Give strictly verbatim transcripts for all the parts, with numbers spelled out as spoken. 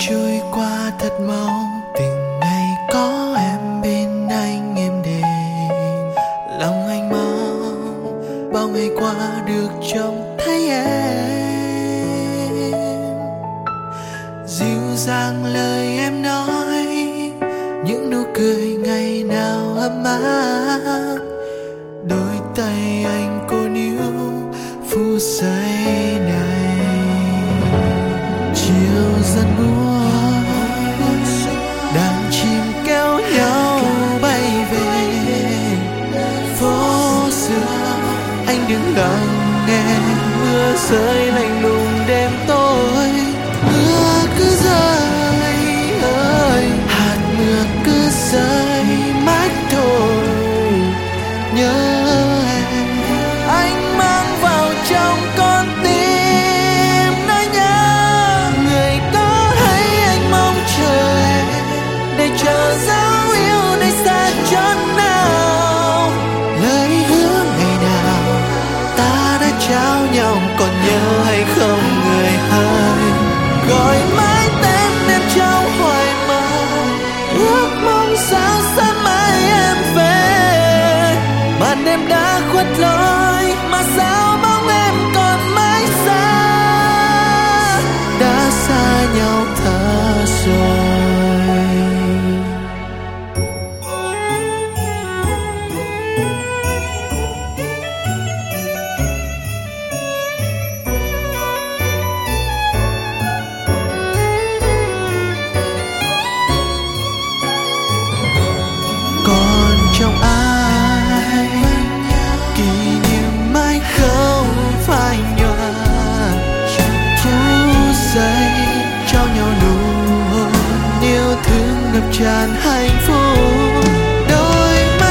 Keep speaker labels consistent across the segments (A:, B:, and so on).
A: trôi qua thật mau, từng ngày có em bên anh êm đềm. Lòng anh mong bao ngày qua được trông thấy em. Dịu dàng lời em nói, những nụ cười ngày nào ấm áp. Đôi tay anh cô níu phút giây này. Chiều dần buông, đàn chim kéo nhau bay về phố xưa. Anh đứng lặng nghe mưa rơi lạnh lùng đêm tối. Mưa cứ rơi ơi, hạt mưa cứ rơi mãi thôi. Nhớ em, anh mang vào trong con tim nỗi nhớ. Người có hay anh mong chờ em, để chờ dấu yêu nơi xa chốn nào. Lời hứa ngày nào ta đã trao nhau, còn nhớ hay không người ơi. Gọi mãi tên em trong hoài mơ, ước mong sao sớm mai em về. Màn đêm đã khuất lối, mà sao bóng em còn mãi xa. Đã xa nhau thật rồi. Còn trong ai kỷ niệm mãi không phai nhòa. Phút giây cho nhau nụ hôn yêu thương ngập tràn hạnh phúc. Đôi mắt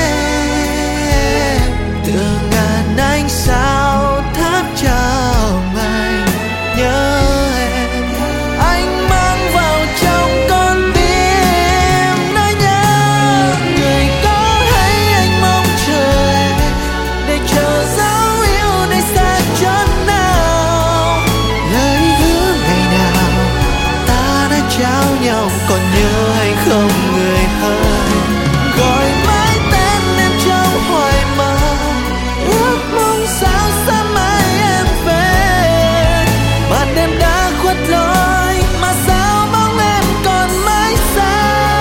A: em tựa ngàn ánh sao thắp trong anh. Nhớ em, anh mang vào trong con tim nỗi nhớ. Người có hay anh mong chờ em, để chờ dấu yêu nơi xa chốn nào. Lời hứa ngày nào ta đã trao nhau, còn nhớ hay không người ơi. Gọi mãi tên em trong hoài mơ, ước mong sao sớm mai em về. Màn đêm đã khuất lối, mà sao bóng em còn mãi xa.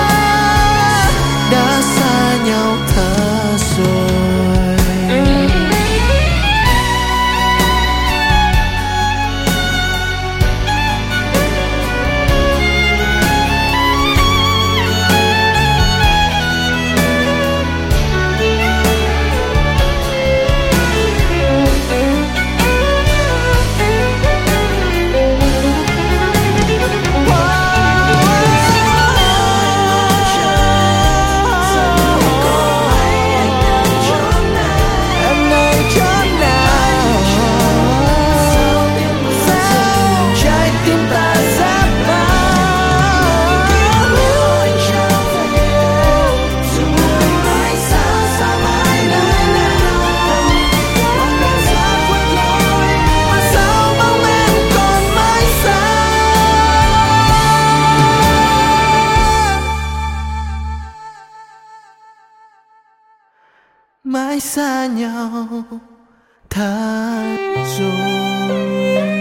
A: Đã xa nhau thật rồi. Em nơi chốn nào, sao trái tim ta giáp bao. Dù mãi xa xa mãi nơi nào. Bóng đêm xa khuất lối, mà sao bóng em còn mãi xa. Mãi xa nhau thật rồi.